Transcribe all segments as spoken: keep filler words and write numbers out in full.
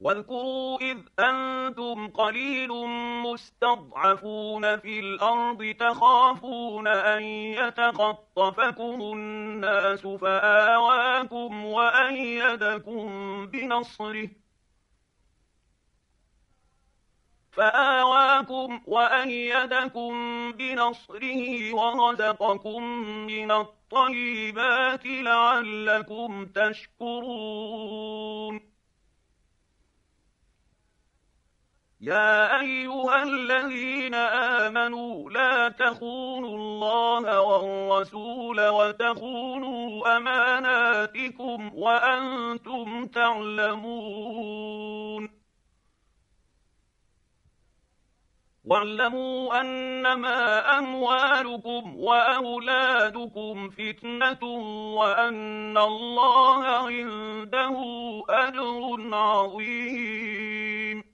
واذكروا إذ أنتم قليل مستضعفون في الأرض تخافون أن يتخطفكم الناس فآواكم وأيدكم بنصره فآواكم وأيدكم بنصره ورزقكم من الطيبات لعلكم تشكرون. يا أيها الذين آمنوا لا تخونوا الله والرسول وتخونوا أماناتكم وأنتم تعلمون. واعلموا أنما أموالكم وأولادكم فتنة وأن الله عنده أجر عظيم.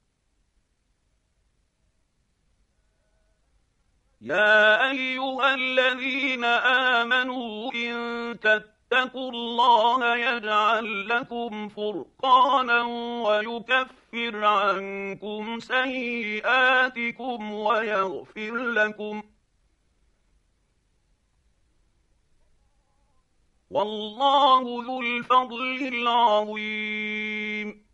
يا أيها الذين آمنوا إن تتقوا الله يجعل لكم فرقانا ويكفر عنكم سيئاتكم ويغفر لكم والله ذو الفضل العظيم.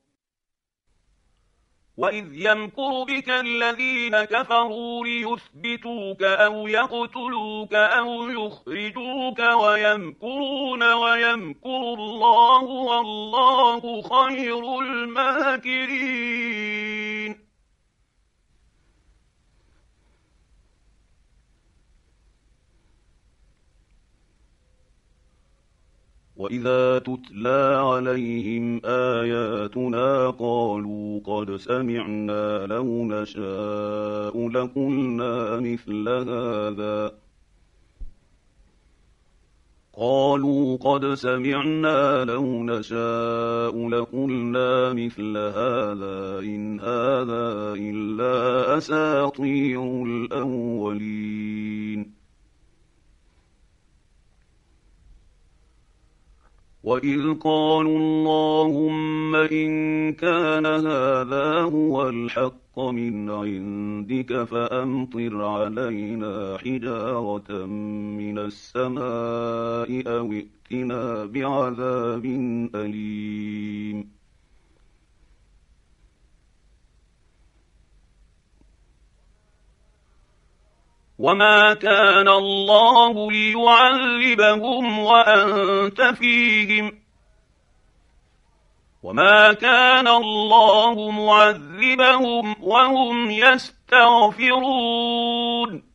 وإذ يمكر بك الذين كفروا ليثبتوك أو يقتلوك أو يخرجوك ويمكرون ويمكر الله والله خير الماكرين. وإذا تتلى عليهم آياتنا قالوا قد سمعنا لو نشاء لقلنا مثل هذا قالوا قد سمعنا لو نشاء لقلنا مثل هذا إن هذا إلا أساطير الأولين. وإذ قالوا اللهم إن كان هذا هو الحق من عندك فأمطر علينا حجارة من السماء أو ائتنا بعذاب أليم. وما كان الله ليعذبهم وأنت فيهم وما كان الله معذبهم وهم يستغفرون.